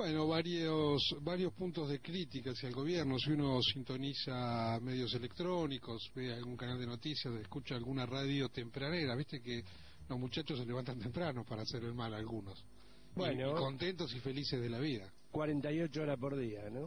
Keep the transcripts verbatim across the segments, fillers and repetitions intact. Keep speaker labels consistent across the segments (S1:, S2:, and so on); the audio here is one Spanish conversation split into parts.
S1: Bueno, varios varios puntos de crítica hacia el gobierno. Si uno sintoniza medios electrónicos, ve algún canal de noticias, escucha alguna radio tempranera, viste que los muchachos se levantan temprano para hacer el mal, algunos.
S2: Bueno,
S1: y, y contentos y felices de la vida.
S2: cuarenta y ocho horas por día, ¿no?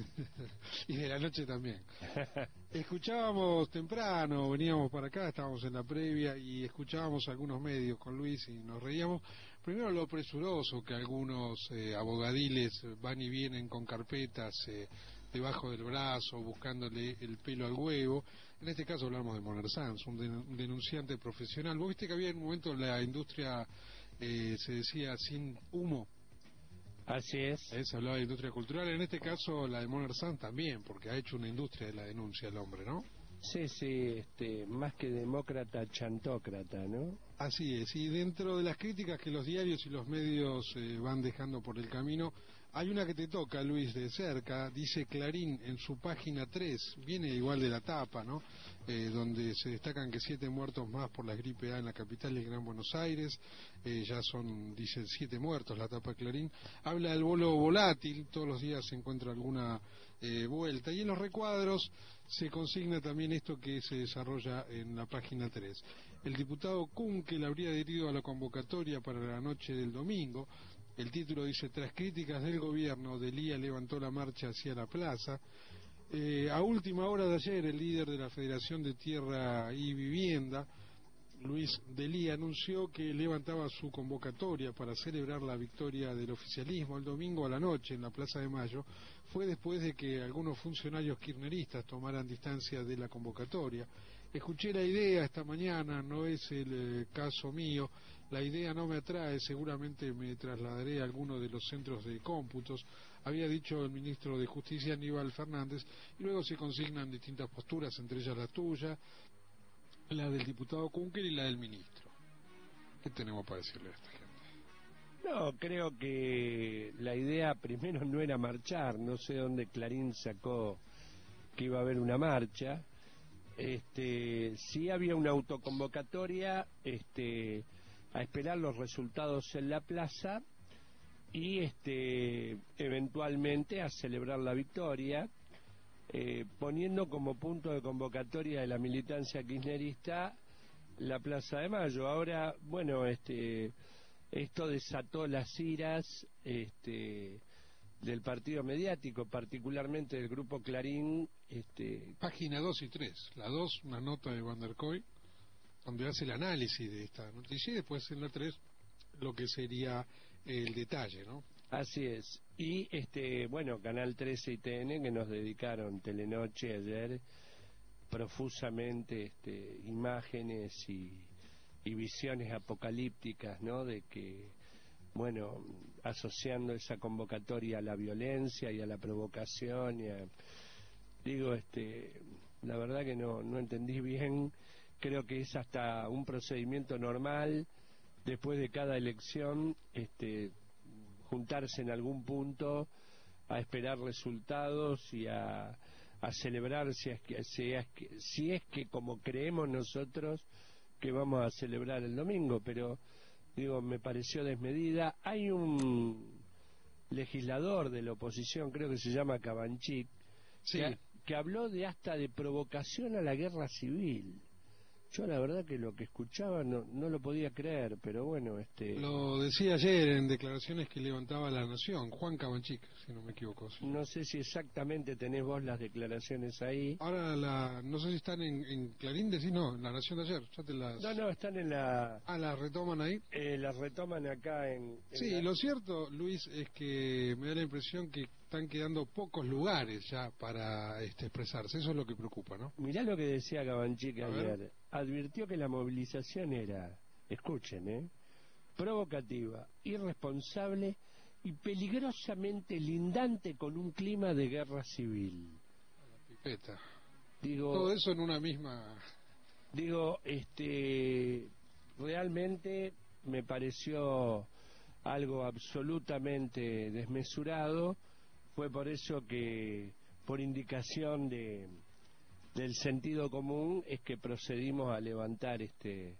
S1: Y de la noche también. Escuchábamos temprano, veníamos para acá, estábamos en la previa y escuchábamos algunos medios con Luis y nos reíamos. Primero lo presuroso que algunos eh, abogadiles van y vienen con carpetas eh, debajo del brazo buscándole el pelo al huevo. En este caso hablamos de Moner Sanz, un, den un denunciante profesional. Vos viste que había en un momento la industria, eh, se decía, sin humo.
S2: Así es.
S1: Eh, se hablaba de industria cultural, en este caso la de Moner Sanz también, porque ha hecho una industria de la denuncia el hombre, ¿no?
S2: Sí, sí, este, más que demócrata, chantócrata, ¿no?
S1: Así es, y dentro de las críticas que los diarios y los medios eh, van dejando por el camino, hay una que te toca, Luis, de cerca. Dice Clarín en su página tres, viene igual de la tapa, ¿no? Eh, donde se destacan que siete muertos más por la gripe A en la capital del Gran Buenos Aires, eh, ya son, dicen, siete muertos, la tapa Clarín. Habla del bolo volátil, todos los días se encuentra alguna eh, vuelta, y en los recuadros se consigna también esto que se desarrolla en la página tres. El diputado Kunkel habría adherido a la convocatoria para la noche del domingo. El título dice: tras críticas del gobierno, Delía levantó la marcha hacia la plaza. Eh, a última hora de ayer, el líder de la Federación de Tierra y Vivienda, Luis Delía, anunció que levantaba su convocatoria para celebrar la victoria del oficialismo el domingo a la noche en la Plaza de Mayo. Fue después de que algunos funcionarios kirchneristas tomaran distancia de la convocatoria. Escuché la idea esta mañana, no es el eh, caso mío, la idea no me atrae, seguramente me trasladaré a alguno de los centros de cómputos, había dicho el ministro de Justicia Aníbal Fernández, y luego se consignan distintas posturas, entre ellas la tuya, la del diputado Kunkel y la del ministro. ¿Qué tenemos para decirle a esta gente?
S2: No, creo que la idea primero no era marchar, no sé dónde Clarín sacó que iba a haber una marcha. Este, sí había una autoconvocatoria, este, a esperar los resultados en la plaza y este, eventualmente a celebrar la victoria, eh, poniendo como punto de convocatoria de la militancia kirchnerista la Plaza de Mayo. Ahora, bueno, este, esto desató las iras, este, del partido mediático, particularmente del grupo Clarín. Este...
S1: Página dos y tres. La dos, una nota de Van der Koy, donde hace el análisis de esta noticia, y después en la tres lo que sería el detalle, ¿no?
S2: Así es. Y, este, bueno, Canal trece y T N, que nos dedicaron Telenoche ayer, profusamente este, imágenes y, y visiones apocalípticas, ¿no?, de que, bueno, asociando esa convocatoria a la violencia y a la provocación y a, digo, este, la verdad que no, no entendí bien. Creo que es hasta un procedimiento normal después de cada elección, este, juntarse en algún punto a esperar resultados y a, a celebrar si es que, si es que, si es que como creemos nosotros que vamos a celebrar el domingo, pero digo, me pareció desmedida. Hay un legislador de la oposición, creo que se llama Cabanchik,
S1: sí,
S2: que, que habló de hasta de provocación a la guerra civil. Yo la verdad que lo que escuchaba no, no lo podía creer, pero bueno, este...
S1: Lo decía ayer en declaraciones que levantaba La Nación, Juan Cabanchik, si no me equivoco. Sí.
S2: No sé si exactamente tenés vos las declaraciones ahí.
S1: Ahora, la, no sé si están en, en Clarín, decís, no, en La Nación de ayer, ya te las...
S2: No, no, están en la...
S1: Ah, ¿las retoman ahí?
S2: Eh, las retoman acá en... en
S1: sí,
S2: la...
S1: lo cierto, Luis, es que me da la impresión que están quedando pocos lugares ya para este, expresarse, eso es lo que preocupa, ¿no?
S2: Mirá lo que decía Cabanchik ayer.
S1: ver.
S2: Advirtió que la movilización era, escuchen, ¿eh?, provocativa, irresponsable y peligrosamente lindante con un clima de guerra civil.
S1: La pipeta.
S2: Digo,
S1: todo eso en una misma...
S2: Digo, este, realmente me pareció algo absolutamente desmesurado. Fue por eso que, por indicación de del sentido común, es que procedimos a levantar este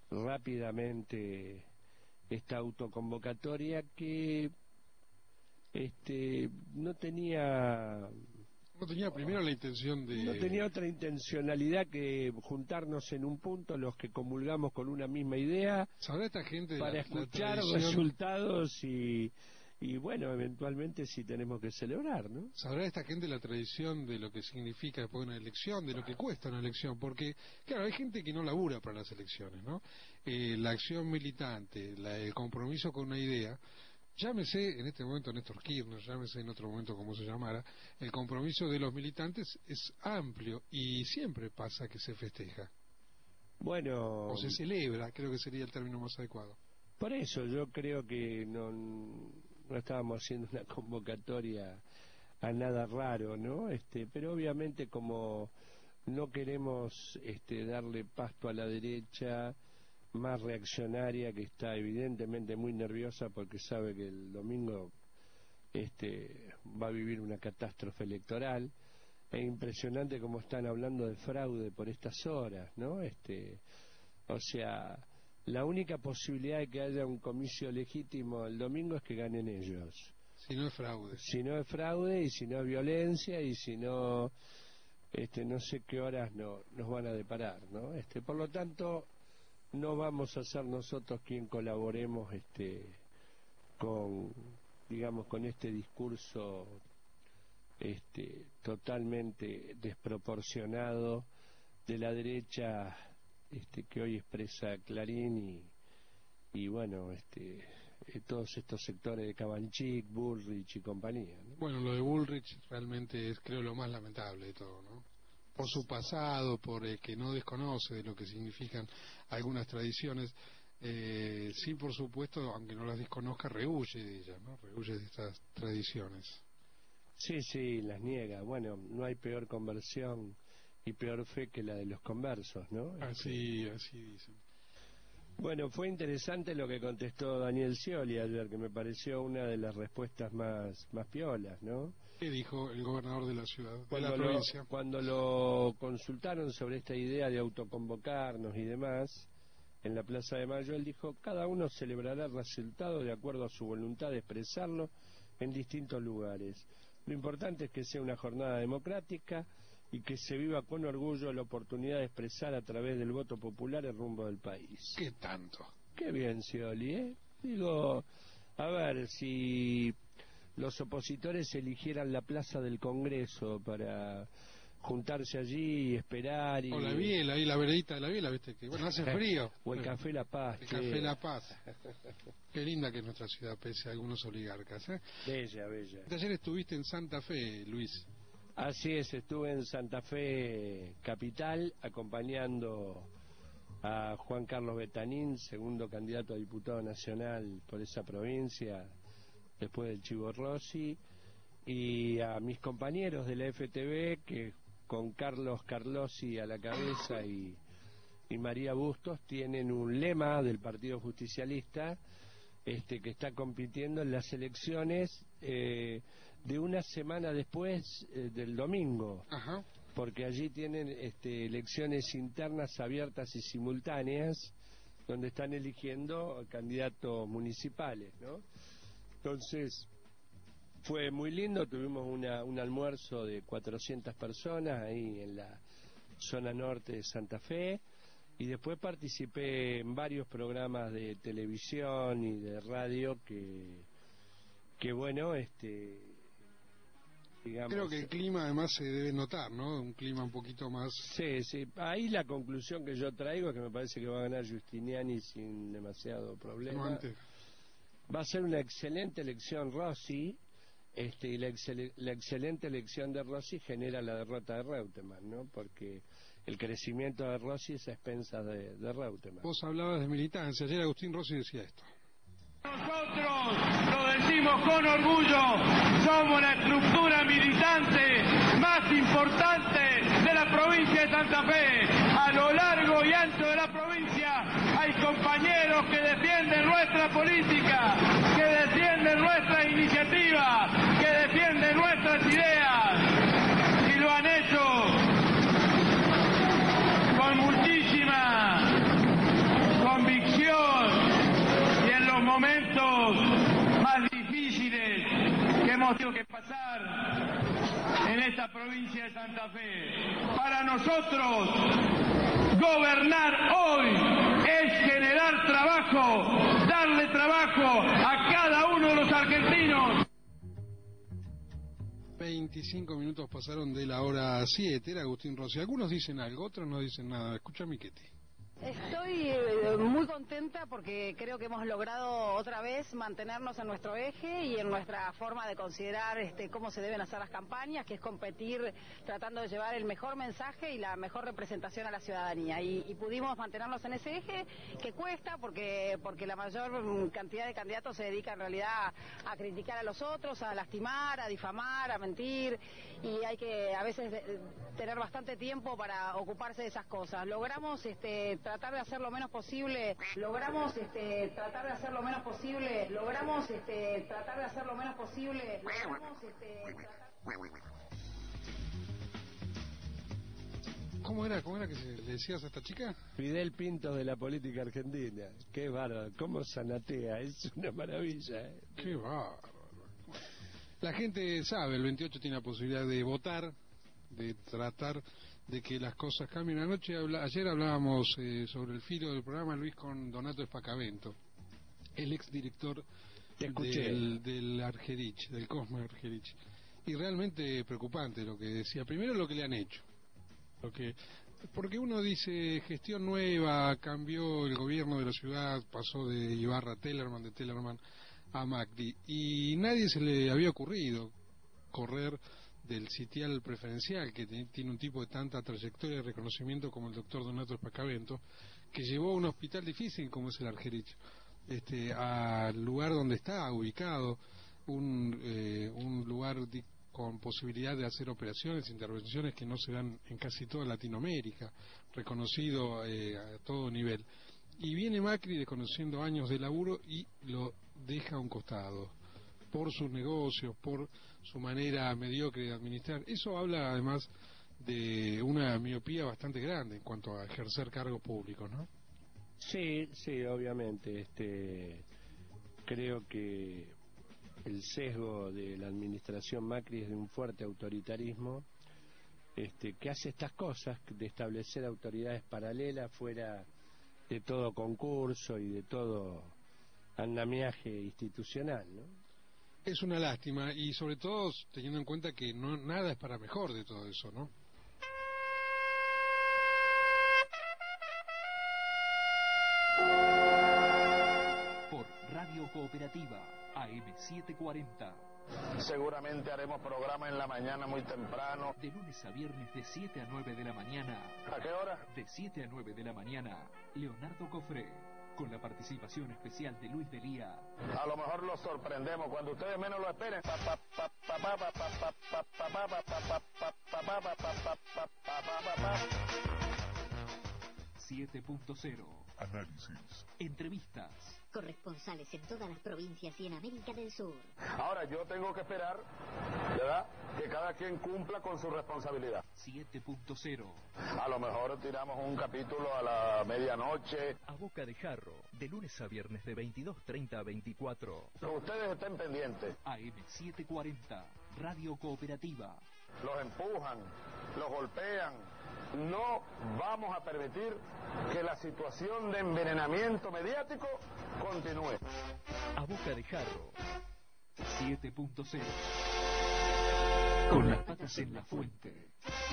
S2: rápidamente esta autoconvocatoria que este, no tenía...
S1: No tenía primero la intención de...
S2: No tenía otra intencionalidad que juntarnos en un punto los que comulgamos con una misma idea.
S1: ¿Sabrá esta gente
S2: para
S1: la,
S2: escuchar
S1: la tradición...
S2: resultados y, y bueno, eventualmente si tenemos que celebrar, ¿no?
S1: ¿Sabrá esta gente la tradición de lo que significa después una elección, de lo que cuesta una elección? Porque, claro, hay gente que no labura para las elecciones, ¿no? Eh, la acción militante, la, el compromiso con una idea... Llámese en este momento Néstor Kirchner, llámese en otro momento como se llamara, el compromiso de los militantes es amplio y siempre pasa que se festeja.
S2: Bueno...
S1: O se celebra, creo que sería el término más adecuado.
S2: Por eso yo creo que no, no estábamos haciendo una convocatoria a nada raro, ¿no? Este, pero obviamente como no queremos este, darle pasto a la derecha... más reaccionaria, que está evidentemente muy nerviosa porque sabe que el domingo este va a vivir una catástrofe electoral. Es impresionante como están hablando de fraude por estas horas, ¿no? Este, o sea, la única posibilidad de que haya un comicio legítimo el domingo es que ganen ellos.
S1: Si no es fraude.
S2: Si no es fraude y si no es violencia y si no, este, no sé qué horas no, nos van a deparar, ¿no? Este, por lo tanto, no vamos a ser nosotros quien colaboremos este con digamos con este discurso este totalmente desproporcionado de la derecha este que hoy expresa Clarín y y bueno este eh, todos estos sectores de Cabanchik, Bullrich y compañía, ¿no?
S1: Bueno, lo de Bullrich realmente es creo lo más lamentable de todo, ¿no? Por su pasado, por el que no desconoce de lo que significan algunas tradiciones, eh, sí, por supuesto, aunque no las desconozca, rehuye de ellas, ¿no? Rehuye de estas tradiciones.
S2: Sí, sí, las niega. Bueno, no hay peor conversión y peor fe que la de los conversos, ¿no?
S1: Así, este... así dicen.
S2: Bueno, fue interesante lo que contestó Daniel Scioli ayer, que me pareció una de las respuestas más, más piolas, ¿no?
S1: ¿Qué dijo el gobernador de la ciudad,
S2: cuando
S1: de la provincia?
S2: Lo, cuando lo consultaron sobre esta idea de autoconvocarnos y demás, en la Plaza de Mayo, él dijo, cada uno celebrará el resultado de acuerdo a su voluntad de expresarlo en distintos lugares. Lo importante es que sea una jornada democrática y que se viva con orgullo la oportunidad de expresar a través del voto popular el rumbo del país.
S1: ¿Qué tanto?
S2: Qué bien, Scioli, ¿eh? Digo, a ver, si los opositores eligieran la plaza del Congreso para juntarse allí y esperar y...
S1: O la biela, ahí la veredita de la biela, viste que, bueno, hace frío.
S2: O el Café La Paz.
S1: El Café La Paz. Qué linda que es nuestra ciudad, pese a algunos oligarcas, ¿eh?
S2: Bella, bella.
S1: Ayer estuviste en Santa Fe, Luis.
S2: Así es, estuve en Santa Fe capital acompañando a Juan Carlos Betanín, segundo candidato a diputado nacional por esa provincia, después del Chivo Rossi, y a mis compañeros de la F T V, que con Carlos Carlosi a la cabeza y, y María Bustos tienen un lema del Partido Justicialista este que está compitiendo en las elecciones eh, de una semana después eh, del domingo.
S1: Ajá.
S2: Porque allí tienen este, elecciones internas abiertas y simultáneas donde están eligiendo candidatos municipales, ¿no? Entonces fue muy lindo, tuvimos una, un almuerzo de cuatrocientas personas ahí en la zona norte de Santa Fe y después participé en varios programas de televisión y de radio que, que bueno, este... digamos,
S1: creo que el clima además se debe notar, ¿no? Un clima un poquito más...
S2: Sí, sí. Ahí la conclusión que yo traigo es que me parece que va a ganar Giustiniani sin demasiado problema.
S1: No,
S2: va a ser una excelente elección Rossi, este, y la, excel la excelente elección de Rossi genera la derrota de Reutemann, ¿no? Porque el crecimiento de Rossi es a expensas de, de Reutemann.
S1: Vos hablabas de militancia. Ayer Agustín Rossi decía esto.
S3: Nosotros lo decimos con orgullo, somos la estructura militante más importante de la provincia de Santa Fe. A lo largo y ancho de la provincia hay compañeros que defienden nuestra política, que defienden nuestras iniciativas, que defienden nuestras ideas y lo han hecho con muchísima convicción. Momentos más difíciles que hemos tenido que pasar en esta provincia de Santa Fe. Para nosotros, gobernar hoy es generar trabajo, darle trabajo a cada uno de los argentinos.
S1: veinticinco minutos pasaron de la hora siete, era Agustín Rossi. Algunos dicen algo, otros no dicen nada. Escucha, Miquetti.
S4: Estoy eh, muy contenta porque creo que hemos logrado otra vez mantenernos en nuestro eje y en nuestra forma de considerar este, cómo se deben hacer las campañas, que es competir tratando de llevar el mejor mensaje y la mejor representación a la ciudadanía. Y, y pudimos mantenernos en ese eje, que cuesta porque, porque la mayor cantidad de candidatos se dedica en realidad a criticar a los otros, a lastimar, a difamar, a mentir, y hay que a veces de, tener bastante tiempo para ocuparse de esas cosas. Logramos este, tratar de hacer lo menos posible, logramos este, tratar de hacer lo menos posible, logramos este, tratar de hacer lo menos posible, logramos este, tratar...
S1: ¿Cómo era, cómo era que se le decías a esta chica?
S2: Fidel Pinto de la política argentina. Qué bárbaro, cómo zanatea, es una maravilla. ¿eh?
S1: Qué bárbaro. La gente sabe, el veintiocho tiene la posibilidad de votar, de tratar de que las cosas cambien. Anoche, habla, ayer hablábamos eh, sobre el filo del programa, Luis, con Donato Espacavento, el exdirector del, del Argerich, del Cosme Argerich. Y realmente preocupante lo que decía. Primero lo que le han hecho. Lo que, porque uno dice gestión nueva, cambió el gobierno de la ciudad, pasó de Ibarra a Tellerman, de Tellerman a Macri, y nadie se le había ocurrido correr del sitial preferencial, que tiene un tipo de tanta trayectoria y reconocimiento como el doctor Donato Espacavento, que llevó a un hospital difícil como es el Argerich, este, al lugar donde está ubicado, un, eh, un lugar di- con posibilidad de hacer operaciones, intervenciones que no se dan en casi toda Latinoamérica, reconocido eh, a todo nivel. Y viene Macri desconociendo años de laburo y lo deja a un costado, por sus negocios, por su manera mediocre de administrar. Eso habla además de una miopía bastante grande en cuanto a ejercer cargos públicos, ¿no?
S2: Sí, sí, obviamente. Este, creo que el sesgo de la administración Macri es de un fuerte autoritarismo, este, que hace estas cosas, de establecer autoridades paralelas fuera de todo concurso y de todo andamiaje institucional, ¿no?
S1: Es una lástima, y sobre todo teniendo en cuenta que no nada es para mejor de todo eso, ¿no?
S5: Por Radio Cooperativa, A M setecientos cuarenta.
S6: Seguramente haremos programa en la mañana muy temprano.
S5: De lunes a viernes de siete a nueve de la mañana.
S6: ¿A qué hora?
S5: De siete a nueve de la mañana, Leonardo Cofré, con la participación especial de Luis Delía.
S6: A lo mejor los sorprendemos cuando ustedes menos lo esperen.
S5: siete punto cero.
S7: Análisis.
S5: Entrevistas.
S8: Corresponsales en todas las provincias y en América del Sur.
S6: Ahora yo tengo que esperar, ¿verdad?, que cada quien cumpla con su responsabilidad.
S5: siete punto cero.
S6: A lo mejor tiramos un capítulo a la medianoche.
S5: A boca de jarro, de lunes a viernes de veintidós treinta a veinticuatro.
S6: Ustedes estén pendientes.
S5: A M setecientos cuarenta, Radio Cooperativa.
S6: Los empujan, los golpean. No vamos a permitir que la situación de envenenamiento mediático continúe.
S5: A boca de jarro, siete punto cero. Con las patas en la fuente.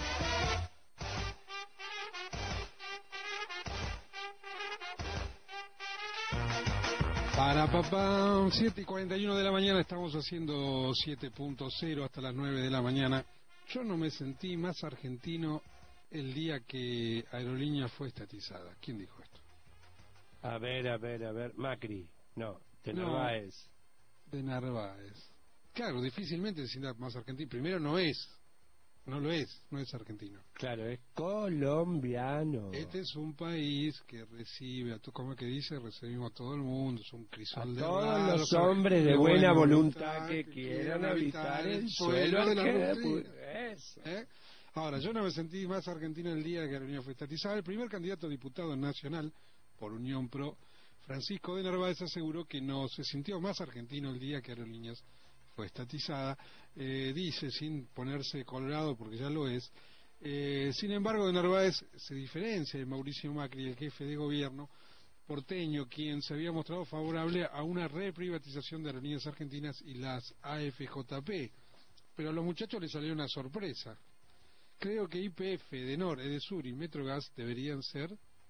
S1: Para papá, siete y cuarenta y uno de la mañana, estamos haciendo siete punto cero hasta las nueve de la mañana. Yo no me sentí más argentino el día que Aerolíneas fue estatizada. ¿Quién dijo esto?
S2: A ver, a ver, a ver. Macri. No, de
S1: No.
S2: Narváez.
S1: De Narváez. Claro, difícilmente se sienta más argentino. Primero no es. No lo es, no es argentino.
S2: Claro, es colombiano.
S1: Este es un país que recibe, a to- como que dice, recibimos a todo el mundo, es un
S2: A
S1: crisol de
S2: todos
S1: raros,
S2: los hombres de buena voluntad que
S1: que
S2: quieran habitar el suelo
S1: de la
S2: argentino.
S1: Argentina.
S2: Eso.
S1: ¿Eh? Ahora, yo no me sentí más argentino el día que Aerolíneas fue estatizada. El primer candidato a diputado nacional por Unión Pro, Francisco de Narváez, aseguró que no se sintió más argentino el día que Aerolíneas fue estatizada, eh, dice, sin ponerse colorado porque ya lo es, eh, sin embargo de Narváez se diferencia de Mauricio Macri, el jefe de gobierno porteño, quien se había mostrado favorable a una reprivatización de Aerolíneas Argentinas y las A F J P, pero a los muchachos les salió una sorpresa. Creo que Y P F, Edenor, Edesur y Metrogas deberían ser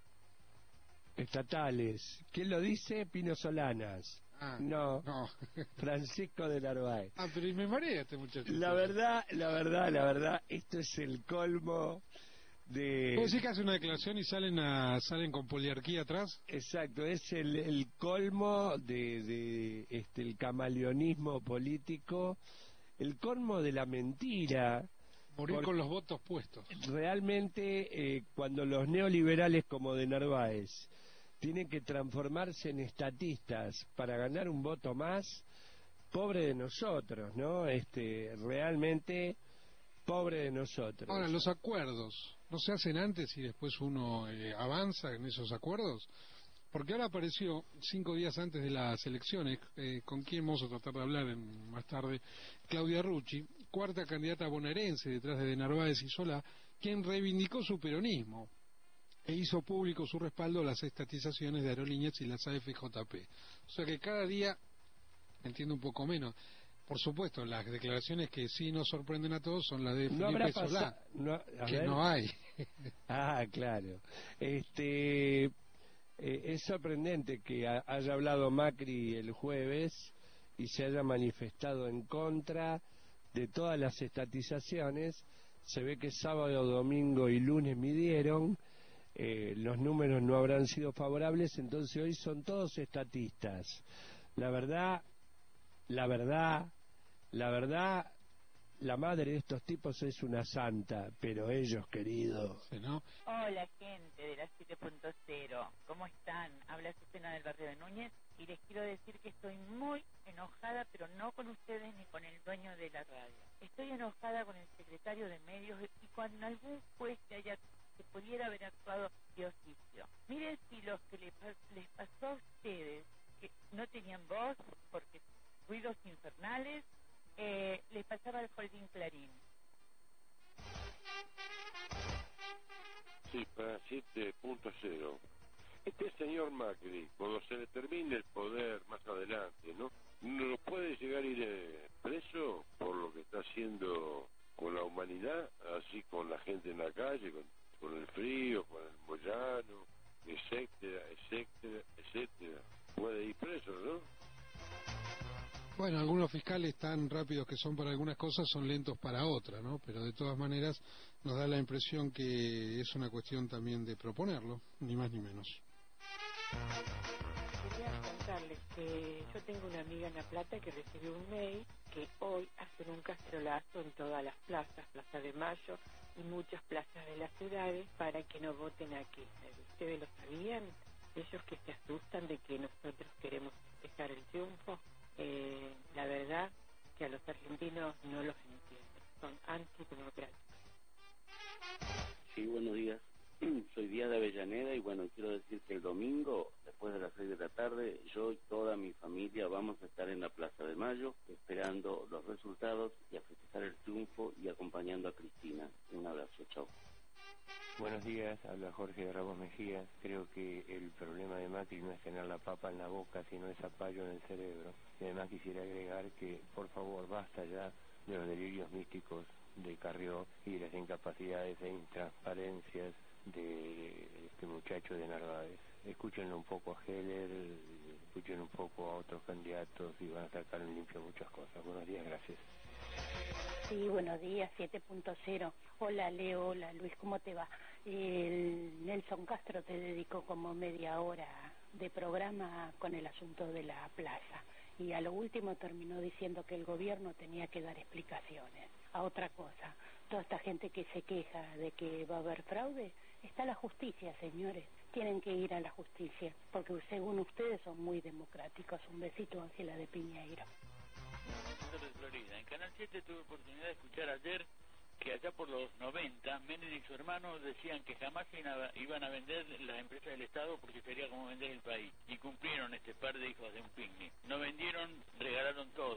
S2: estatales. ¿Quién lo dice? Pino Solanas.
S1: Ah,
S2: no,
S1: no.
S2: Francisco de Narváez.
S1: Ah, pero me marea este muchacho.
S2: La verdad, la verdad, la verdad, esto es el colmo de...
S1: ¿Vos decís que hace una declaración y salen a, salen con poliarquía atrás?
S2: Exacto, es el, el colmo de, de este el camaleonismo político, el colmo de la mentira.
S1: Morir con los votos puestos.
S2: Realmente, eh, cuando los neoliberales como de Narváez tienen que transformarse en estatistas para ganar un voto más, pobre de nosotros, ¿no? Este, realmente, pobre de nosotros.
S1: Ahora, los acuerdos, ¿no se hacen antes y después uno eh, avanza en esos acuerdos? Porque ahora apareció, cinco días antes de las elecciones, eh, con quien vamos a tratar de hablar en, más tarde, Claudia Rucci, cuarta candidata bonaerense detrás de, de Narváez y Solá, quien reivindicó su peronismo e hizo público su respaldo a las estatizaciones de Aerolíneas y las A F J P. O sea que cada día, entiendo un poco menos, por supuesto, las declaraciones que sí nos sorprenden a todos son las de
S2: no
S1: Felipe Solá,
S2: no,
S1: que
S2: ver.
S1: no hay.
S2: Ah, claro. Este... Eh, es sorprendente que ha, haya hablado Macri el jueves y se haya manifestado en contra de todas las estatizaciones. Se ve que sábado, domingo y lunes midieron, eh, los números no habrán sido favorables, entonces hoy son todos estatistas. La verdad, la verdad, la verdad, la madre de estos tipos es una santa, pero ellos, queridos,
S1: ¿no?
S7: Hola, gente de la siete punto cero, ¿cómo están? Habla Susana del barrio de Núñez y les quiero decir que estoy muy enojada, pero no con ustedes ni con el dueño de la radio. Estoy enojada con el secretario de Medios y con algún juez que haya que pudiera haber actuado de oficio. Miren si los que les, les pasó a ustedes, que no tenían voz porque ruidos infernales, Eh, les pasaba al Holding Clarín.
S9: Sí, para siete punto cero. Este señor Macri, cuando se le termine el poder más adelante, ¿no? ¿No puede llegar a ir eh, preso por lo que está haciendo con la humanidad, así con la gente en la calle, con, con el frío, con el Moyano, etcétera, etcétera, etcétera? Puede ir preso, ¿no?
S1: Bueno, algunos fiscales tan rápidos que son para algunas cosas son lentos para otras, ¿no? Pero de todas maneras nos da la impresión que es una cuestión también de proponerlo, ni más ni menos.
S10: Quería contarles que yo tengo una amiga en La Plata que recibió un mail que hoy hacen un cacerolazo en todas las plazas, Plaza de Mayo y muchas plazas de las ciudades para que no voten a Kirchner. ¿Ustedes lo sabían? Ellos que se asustan de que nosotros queremos festejar el triunfo. Eh, la verdad que a los argentinos no los entiendo, son antidemocráticos.
S11: Sí, buenos días. Soy Díaz de Avellaneda y bueno, quiero decir que el domingo, después de las seis de la tarde, yo y toda mi familia vamos a estar en la Plaza de Mayo esperando los resultados y a festejar el triunfo y acompañando a Cristina. Un abrazo, chao.
S12: Buenos días, habla Jorge de Ramos Mejía. Creo que el problema de Macri no es tener la papa en la boca, sino el zapallo en el cerebro. Y además quisiera agregar que, por favor, basta ya de los delirios místicos de Carrió y de las incapacidades e intransparencias de este muchacho de Narváez. Escúchenlo un poco a Heller, escuchen un poco a otros candidatos y van a sacar en limpio muchas cosas. Buenos días, gracias.
S13: Sí, buenos días, siete punto cero. Hola Leo, hola Luis, ¿cómo te va? El Nelson Castro te dedicó como media hora de programa con el asunto de la plaza y a lo último terminó diciendo que el gobierno tenía que dar explicaciones. A otra cosa, toda esta gente que se queja de que va a haber fraude, está la justicia, señores. Tienen que ir a la justicia, porque según ustedes son muy democráticos. Un besito, Ángela de Piñeiro.
S14: De Florida. En Canal siete tuve oportunidad de escuchar ayer que allá por los noventa, Menem y su hermano decían que jamás iban a vender las empresas del Estado porque sería como vender el país. Y cumplieron este par de hijos de un picnic. No vendieron, regalaron todo.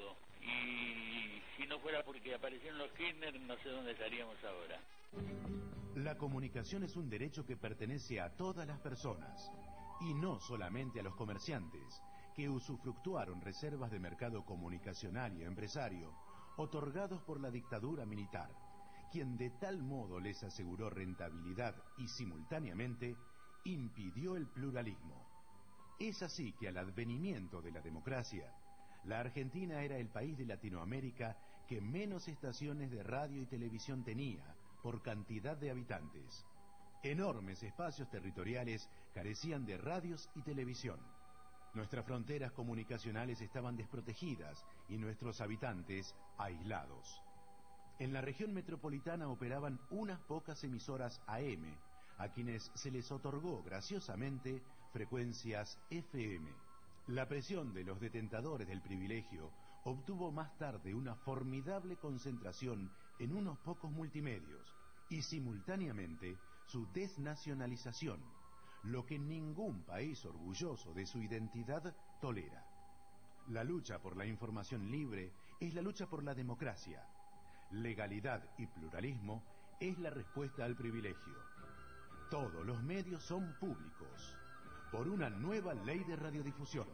S14: y si no fuera porque aparecieron los Kirchner, no sé dónde estaríamos ahora.
S15: La comunicación es un derecho que pertenece a todas las personas, y no solamente a los comerciantes, que usufructuaron reservas de mercado comunicacional y empresario, otorgados por la dictadura militar, quien de tal modo les aseguró rentabilidad y simultáneamente impidió el pluralismo. Es así que al advenimiento de la democracia, la Argentina era el país de Latinoamérica que menos estaciones de radio y televisión tenía por cantidad de habitantes. Enormes espacios territoriales carecían de radios y televisión. Nuestras fronteras comunicacionales estaban desprotegidas y nuestros habitantes aislados. En la región metropolitana operaban unas pocas emisoras A M, a quienes se les otorgó graciosamente frecuencias F M. La presión de los detentadores del privilegio obtuvo más tarde una formidable concentración en unos pocos multimedios y simultáneamente su desnacionalización, lo que ningún país orgulloso de su identidad tolera. La lucha por la información libre es la lucha por la democracia. Legalidad y pluralismo es la respuesta al privilegio. Todos los medios son públicos, por una nueva ley de radiodifusión.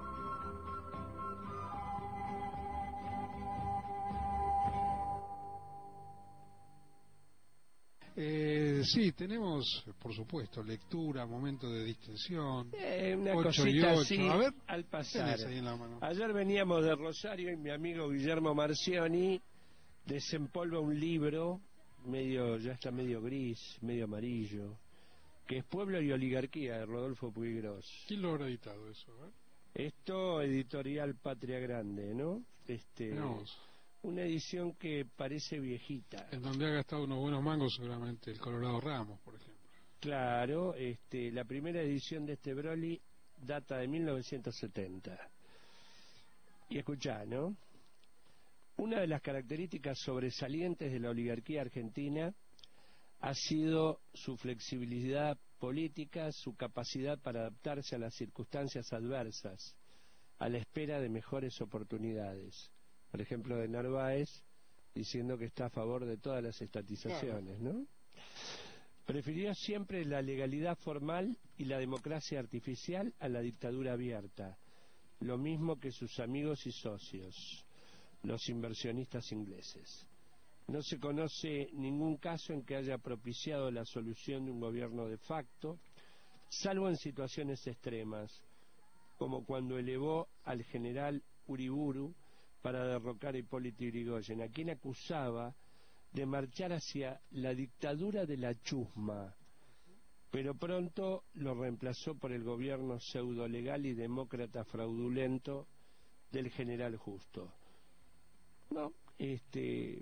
S1: Eh, sí, tenemos, por supuesto, lectura, momento de distensión.
S2: Eh, una
S1: ocho
S2: cosita
S1: y ocho.
S2: así,
S1: A ver,
S2: al pasar.
S1: tenés ahí en la mano.
S2: Ayer veníamos de Rosario y mi amigo Guillermo Marcioni desempolva un libro, medio ya está medio gris, medio amarillo, que es Pueblo y Oligarquía, de Rodolfo Puigros.
S1: ¿Quién lo habrá editado eso? ¿Eh?
S2: Esto, editorial Patria Grande, ¿no? Este,
S1: Vamos.
S2: Una edición que parece viejita.
S1: En donde ha gastado unos buenos mangos seguramente el Colorado Ramos, por ejemplo.
S2: Claro, este, la primera edición de este Broly data de mil novecientos setenta. Y escuchá, ¿no? Una de las características sobresalientes de la oligarquía argentina ha sido su flexibilidad política, su capacidad para adaptarse a las circunstancias adversas, a la espera de mejores oportunidades. Por ejemplo, de Narváez, diciendo que está a favor de todas las estatizaciones, ¿no? Prefirió siempre la legalidad formal y la democracia artificial a la dictadura abierta, lo mismo que sus amigos y socios, los inversionistas ingleses. No se conoce ningún caso en que haya propiciado la solución de un gobierno de facto, salvo en situaciones extremas, como cuando elevó al general Uriburu para derrocar a Hipólito Yrigoyen, a quien acusaba de marchar hacia la dictadura de la chusma, pero pronto lo reemplazó por el gobierno pseudolegal y demócrata fraudulento del general Justo. No, este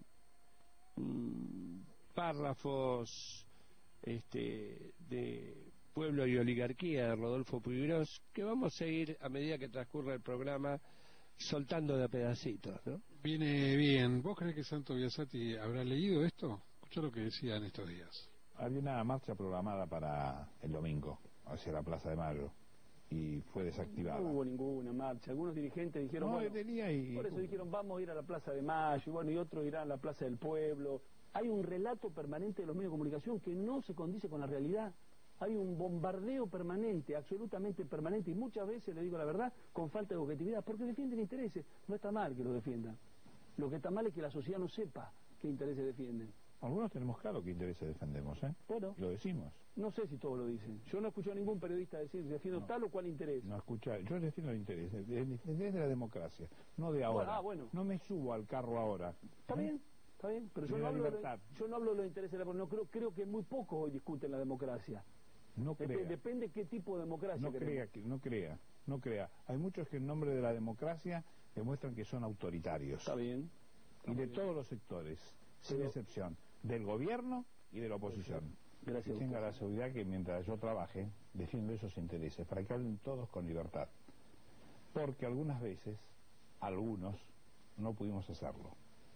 S2: mmm, párrafos este de Pueblo y Oligarquía de Rodolfo Puigros, que vamos a ir a medida que transcurra el programa soltando de pedacitos, ¿no?
S1: Viene bien. ¿Vos crees que Santo Biasati habrá leído esto? Escuchá lo que decía en estos días.
S16: Había una marcha programada para el domingo hacia la Plaza de Mayo y fue desactivada.
S17: No hubo ninguna marcha. Algunos dirigentes dijeron,
S16: no,
S17: bueno,
S16: tenía y...
S17: por eso dijeron, vamos a ir a la Plaza de Mayo, y bueno, y otros irán a la Plaza del Pueblo. Hay un relato permanente de los medios de comunicación que no se condice con la realidad. Hay un bombardeo permanente, absolutamente permanente, y muchas veces, le digo la verdad, con falta de objetividad, porque defienden intereses. No está mal que lo defiendan. Lo que está mal es que la sociedad no sepa qué intereses defienden.
S16: Algunos tenemos claro qué intereses defendemos, ¿eh?
S17: Bueno,
S16: lo decimos.
S17: No sé si todos lo dicen. Yo no escucho a ningún periodista decir defiendo no, tal o cual interés.
S16: No escucha, yo defiendo el interés, desde la democracia, no de ahora.
S17: Bueno, ah, bueno.
S16: No me subo al carro ahora.
S17: Está ¿eh? bien, está bien, pero yo no, hablo de, yo no hablo de los intereses de la no creo, creo que muy pocos hoy discuten la democracia.
S16: No
S17: Dep
S16: crea.
S17: Depende qué tipo de democracia.
S16: No crea, que, no crea, no crea. Hay muchos que en nombre de la democracia demuestran que son autoritarios.
S17: Está bien.
S16: Está y de bien. Todos los sectores, sin Pero... excepción, del gobierno y de la oposición.
S17: Gracias.
S16: Y tenga la seguridad que mientras yo trabaje, defiendo esos intereses, para que hablen todos con libertad. Porque algunas veces, algunos, no pudimos hacerlo.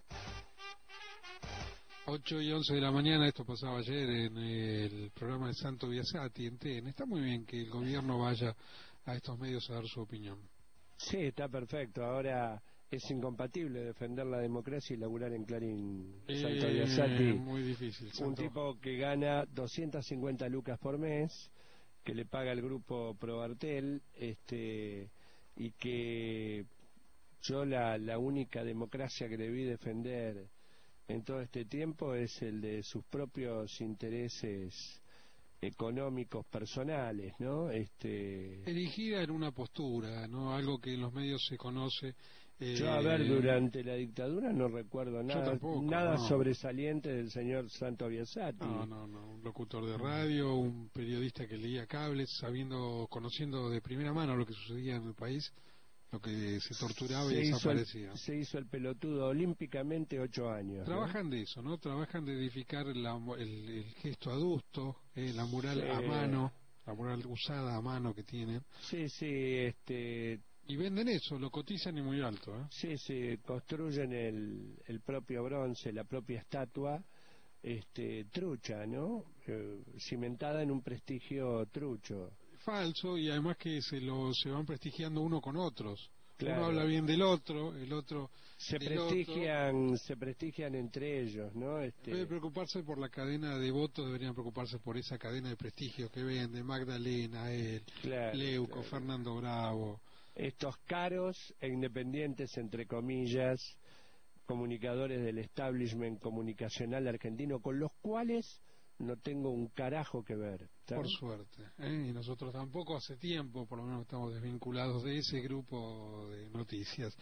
S1: ocho y once de la mañana, esto pasaba ayer en el programa de Santo Biasati en T E N. Está muy bien que el gobierno vaya a estos medios a dar su opinión.
S2: Sí, está perfecto. Ahora es incompatible defender la democracia y laburar en Clarín,
S1: Eh,
S2: Santo Biasati.
S1: muy difícil,
S2: Un
S1: Santo.
S2: tipo que gana doscientas cincuenta lucas por mes, que le paga el grupo Probartel, este, y que yo la, la única democracia que debí defender en todo este tiempo es el de sus propios intereses económicos personales, ¿no? Este,
S1: Erigida en una postura, ¿no? Algo que en los medios se conoce. eh,
S2: yo, a ver, durante la dictadura no recuerdo nada,
S1: tampoco,
S2: nada
S1: no.
S2: sobresaliente del señor Santo Biasati.
S1: No, no, no, un locutor de radio, un periodista que leía cables, sabiendo, conociendo de primera mano lo que sucedía en el país, lo que se torturaba
S2: se
S1: y
S2: hizo,
S1: desaparecía.
S2: el, se hizo el pelotudo olímpicamente ocho años.
S1: Trabajan
S2: ¿no?
S1: de eso, ¿no? Trabajan de edificar la, el, el gesto adusto, eh, la mural
S2: Sí.
S1: a mano, la mural usada a mano que tienen.
S2: Sí, sí, este...
S1: Y venden eso, lo cotizan y muy alto, ¿eh?
S2: Sí, sí, construyen el, el propio bronce, la propia estatua, este, trucha, ¿no? Eh, cimentada en un prestigio trucho.
S1: Falso, y además que se lo se van prestigiando uno con otros.
S2: Claro.
S1: Uno habla bien del otro, el otro
S2: Se
S1: del otro.
S2: prestigian, se prestigian entre ellos, ¿no?
S1: En
S2: Este,
S1: vez de preocuparse por la cadena de votos, deberían preocuparse por esa cadena de prestigio que vende Magdalena, él,
S2: claro,
S1: Leuco,
S2: claro.
S1: Fernando Bravo.
S2: Estos caros e independientes, entre comillas, comunicadores del establishment comunicacional argentino, con los cuales no tengo un carajo que ver. ¿tá?
S1: Por suerte, ¿eh? Y nosotros tampoco hace tiempo, por lo menos estamos desvinculados de ese grupo de noticias.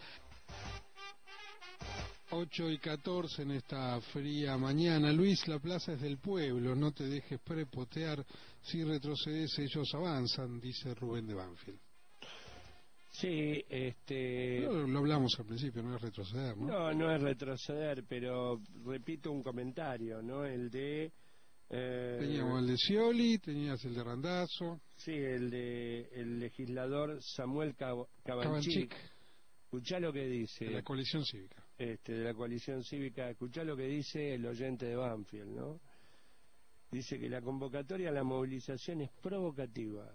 S1: ocho y catorce en esta fría mañana. Luis, la plaza es del pueblo, no te dejes prepotear, si retrocedes ellos avanzan, dice Rubén de Banfield.
S2: Sí, este...
S1: Lo, lo hablamos al principio, no es retroceder, ¿no?
S2: No, no es retroceder, pero repito un comentario, ¿no? El de... Eh,
S1: Teníamos el de Scioli, tenías el de Randazzo.
S2: Sí, el de el legislador Samuel Cab-
S1: Cabanchik.
S2: Cabanchik. Escuchá lo que dice.
S1: De la coalición cívica.
S2: Este, de la coalición cívica. Escuchá lo que dice el oyente de Banfield, ¿no? Dice que la convocatoria a la movilización es provocativa,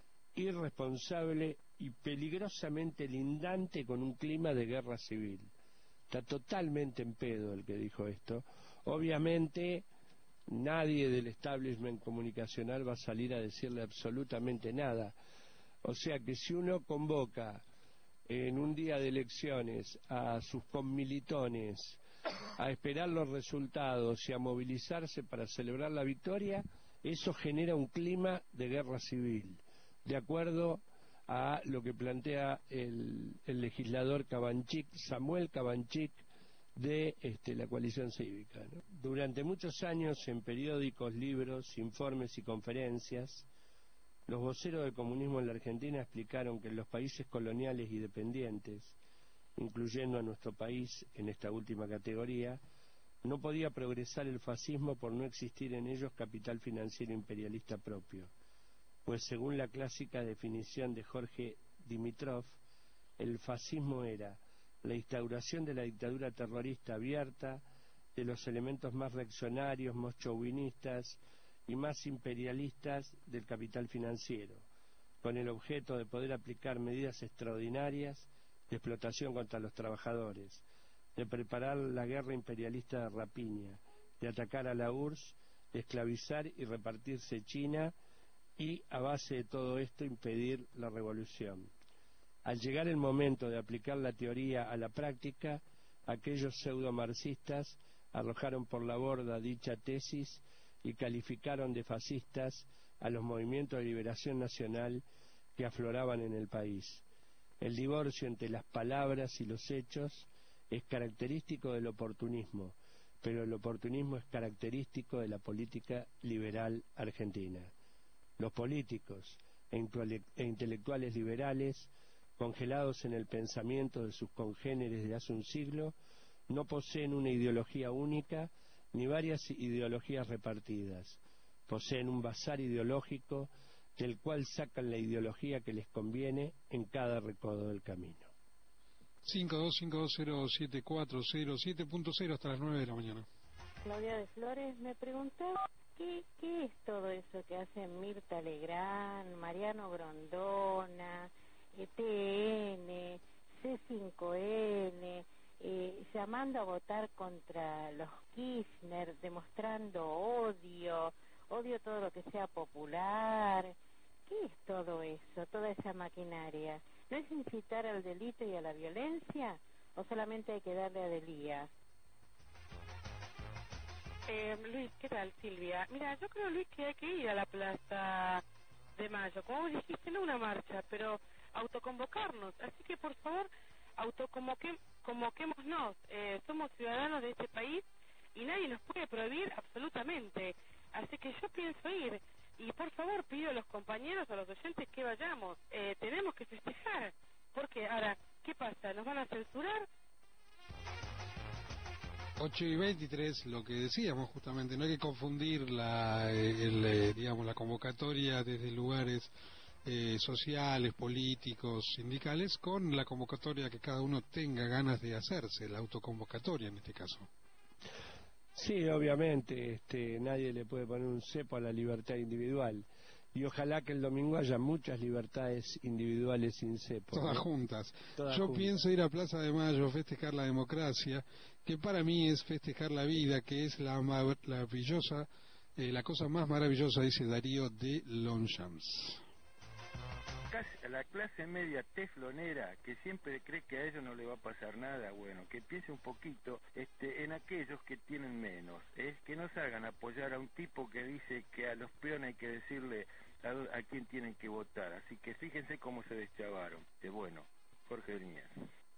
S2: irresponsable y peligrosamente lindante con un clima de guerra civil. Está totalmente en pedo el que dijo esto. Obviamente nadie del establishment comunicacional va a salir a decirle absolutamente nada. O sea que si uno convoca en un día de elecciones a sus conmilitones a esperar los resultados y a movilizarse para celebrar la victoria, eso genera un clima de guerra civil, de acuerdo a lo que plantea el, el legislador Cabanchik, Samuel Cabanchik, de este, la coalición cívica, ¿no? Durante muchos años, en periódicos, libros, informes y conferencias, los voceros del comunismo en la Argentina explicaron que en los países coloniales y dependientes, incluyendo a nuestro país en esta última categoría, no podía progresar el fascismo por no existir en ellos capital financiero imperialista propio, pues según la clásica definición de Jorge Dimitrov, el fascismo era la instauración de la dictadura terrorista abierta de los elementos más reaccionarios, más chauvinistas y más imperialistas del capital financiero, con el objeto de poder aplicar medidas extraordinarias de explotación contra los trabajadores, de preparar la guerra imperialista de rapiña, de atacar a la U R S S, de esclavizar y repartirse China y, a base de todo esto, impedir la revolución. Al llegar el momento de aplicar la teoría a la práctica, aquellos pseudomarxistas arrojaron por la borda dicha tesis y calificaron de fascistas a los movimientos de liberación nacional que afloraban en el país. El divorcio entre las palabras y los hechos es característico del oportunismo, pero el oportunismo es característico de la política liberal argentina. Los políticos e intelectuales liberales, congelados en el pensamiento de sus congéneres de hace un siglo, no poseen una ideología única ni varias ideologías repartidas. Poseen un bazar ideológico del cual sacan la ideología que les conviene en cada recodo del camino.
S1: cinco dos cinco dos cero siete cuatro cero siete punto cero hasta las nueve de la mañana.
S10: Claudia de Flores, me preguntaba qué, qué es todo eso que hacen Mirta Legrand, Mariano Grondona, T N, C cinco N, eh, llamando a votar contra los Kirchner, demostrando odio, odio todo lo que sea popular. ¿Qué es todo eso, toda esa maquinaria? ¿No es incitar al delito y a la violencia? ¿O solamente hay que darle a Delía?
S18: Eh, Luis, ¿qué tal, Silvia? Mira, yo creo, Luis, que hay que ir a la Plaza de Mayo. Como vos dijiste, no una marcha, pero autoconvocarnos. Así que, por favor, autoconvoquémonos. Eh, somos ciudadanos de este país y nadie nos puede prohibir absolutamente. Así que yo pienso ir. Y, por favor, pido a los compañeros, a los oyentes que vayamos. Eh, tenemos que festejar. Porque, ahora, ¿qué pasa? ¿Nos van a censurar?
S1: ocho y veintitrés, lo que decíamos justamente, no hay que confundir la, el, eh, digamos, la convocatoria desde lugares eh, sociales, políticos, sindicales, con la convocatoria que cada uno tenga ganas de hacerse, la autoconvocatoria en este caso.
S2: Sí, obviamente, este, nadie le puede poner un cepo a la libertad individual. Y ojalá que el domingo haya muchas libertades individuales sin cepo.
S1: Todas
S2: ¿no?
S1: juntas.
S2: Todas
S1: Yo
S2: juntas.
S1: pienso ir a Plaza de Mayo, festejar la democracia, que para mí es festejar la vida, que es la maravillosa, eh, la cosa más maravillosa, dice Darío de Longchamps.
S19: La clase media teflonera que siempre cree que a ellos no le va a pasar nada, bueno, que piense un poquito este, en aquellos que tienen menos, es que no salgan a apoyar a un tipo que dice que a los peones hay que decirle a, a quién tienen que votar, así que fíjense cómo se deschavaron. De bueno, Jorge Díaz.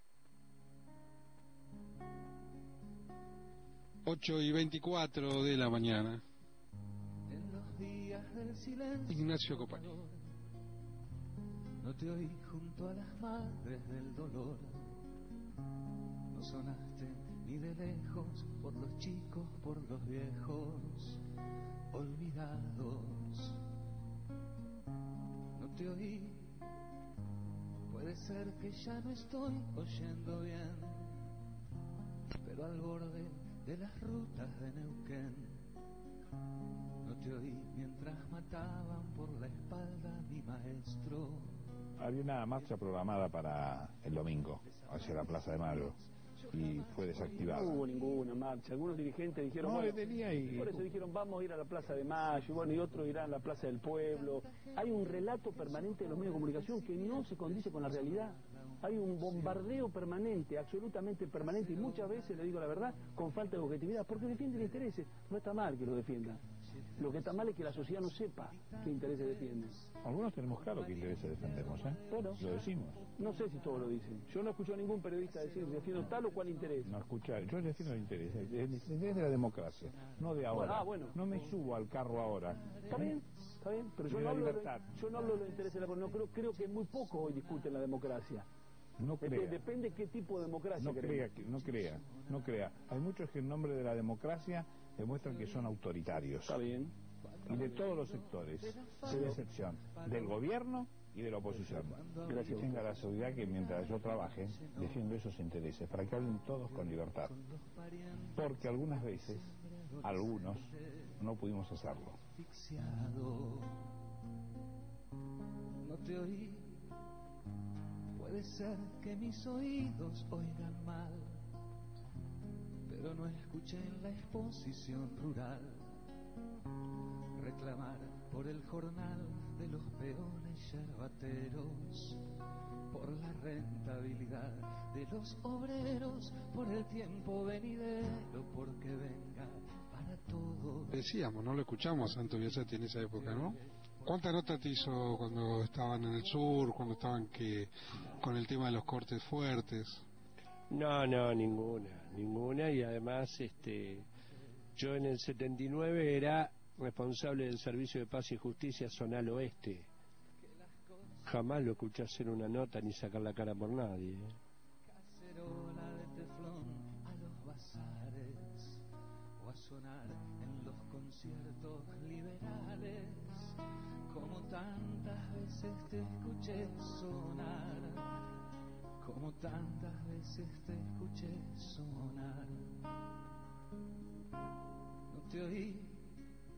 S1: ocho y veinticuatro de la mañana.
S20: En los días del silencio,
S1: Ignacio Copani.
S20: No te oí junto a las madres del dolor, no sonaste ni de lejos por los chicos, por los viejos olvidados. No te oí, puede ser que ya no estoy oyendo bien, pero al borde de las rutas de Neuquén, no te oí mientras mataban por la espalda a mi maestro.
S16: Había una marcha programada para el domingo hacia la Plaza de Mayo y fue desactivada.
S17: No hubo ninguna marcha. Algunos dirigentes dijeron,
S16: No,
S17: bueno,
S16: tenía y...
S17: por eso dijeron, vamos a ir a la Plaza de Mayo, y bueno, y otros irán a la Plaza del Pueblo. Hay un relato permanente de los medios de comunicación que no se condice con la realidad. Hay un bombardeo permanente, absolutamente permanente, y muchas veces, le digo la verdad, con falta de objetividad, porque defienden intereses. No está mal que lo defiendan. Lo que está mal es que la sociedad no sepa qué intereses defienden.
S16: Algunos tenemos claro qué intereses defendemos, ¿eh?
S17: Pero,
S16: lo decimos.
S17: No sé si todos lo dicen. Yo no escucho a ningún periodista decir defiendo tal o cual interés.
S16: No escuchar, yo defiendo el interés, el interés de la democracia, no de ahora.
S17: Bueno, ah, bueno.
S16: No me subo al carro ahora.
S17: Está bien, está bien, pero yo no, hablo de, yo no hablo de los intereses de la no creo, creo que muy poco hoy discuten la democracia.
S16: No crea.
S17: Dep depende qué tipo de democracia
S16: no
S17: queremos.
S16: crea, no crea, no crea. Hay muchos que en nombre de la democracia demuestran que son autoritarios.
S17: Está bien.
S16: Y de todos los sectores, sin excepción, del gobierno y de la oposición.
S17: Gracias.
S16: Tenga la seguridad que mientras yo trabaje, defiendo esos intereses, para que hablen todos con libertad. Porque algunas veces, algunos, no pudimos hacerlo.
S20: No te oí, puede ser que mis oídos oigan mal, pero no escuché en la exposición rural reclamar por el jornal de los peones yerbateros, por la rentabilidad de los obreros, por el tiempo venidero, porque venga para todos.
S1: Decíamos, no lo escuchamos a Santo Biasetti en esa época, ¿no? ¿Cuántas notas te hizo cuando estaban en el sur, cuando estaban que con el tema de los cortes fuertes?
S2: No, no, ninguna, ninguna, y además este yo en el setenta y nueve era responsable del Servicio de Paz y Justicia Zonal Oeste. Jamás lo escuché hacer una nota ni sacar la cara por nadie. ¿eh?
S20: Cacerola de teflón a los bazares, o a sonar en los conciertos liberales, como tantas veces te escuché sonar, como tantas veces te escuché sonar. No te oí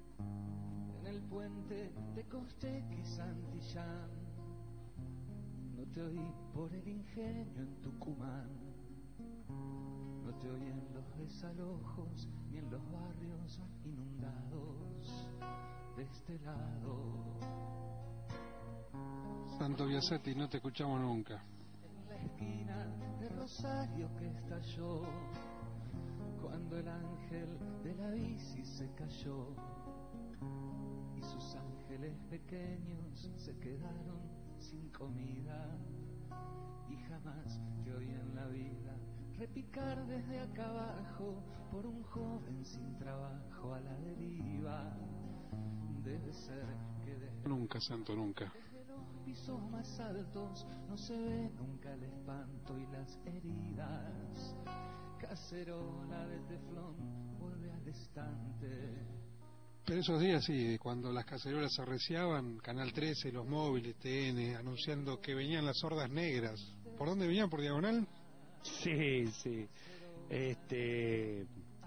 S20: en el puente de Costequi Santillán, no te oí por el ingenio en Tucumán, no te oí en los desalojos ni en los barrios inundados de este lado.
S1: Santo Biasetti, no te escuchamos nunca.
S20: En la esquina de Rosario que estalló, cuando el ángel de la bici se cayó y sus ángeles pequeños se quedaron sin comida, y jamás te oí en la vida repicar desde acá abajo por un joven sin trabajo a la deriva. Debe ser que desde
S1: Nunca, Santo, nunca.
S20: desde los pisos más altos no se ve nunca el espanto y las heridas. Cacerola de teflón vuelve al estante.
S1: Pero esos días sí, cuando las cacerolas se arreciaban, Canal trece, los móviles, T N, anunciando que venían las hordas negras. ¿Por dónde venían? ¿Por Diagonal?
S2: Sí, sí. Este,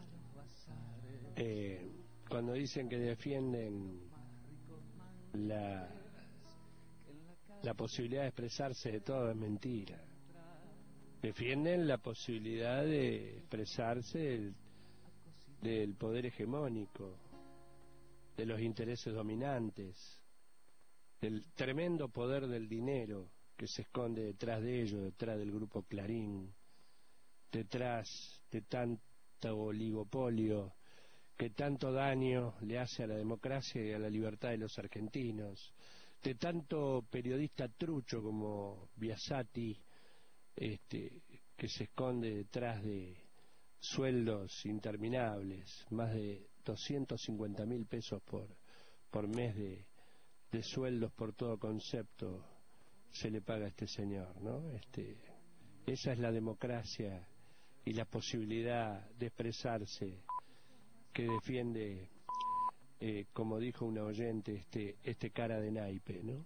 S2: eh, cuando dicen que defienden la, la posibilidad de expresarse de todo, es mentira. Defienden la posibilidad de expresarse del, del poder hegemónico, de los intereses dominantes, del tremendo poder del dinero que se esconde detrás de ellos, detrás del grupo Clarín, detrás de tanto oligopolio que tanto daño le hace a la democracia y a la libertad de los argentinos, de tanto periodista trucho como Biasati, este, que se esconde detrás de sueldos interminables, más de doscientos cincuenta mil pesos por, por mes de, de sueldos por todo concepto se le paga a este señor, ¿no? Este, esa es la democracia y la posibilidad de expresarse que defiende, eh, como dijo una oyente, este, este cara de naipe, ¿no?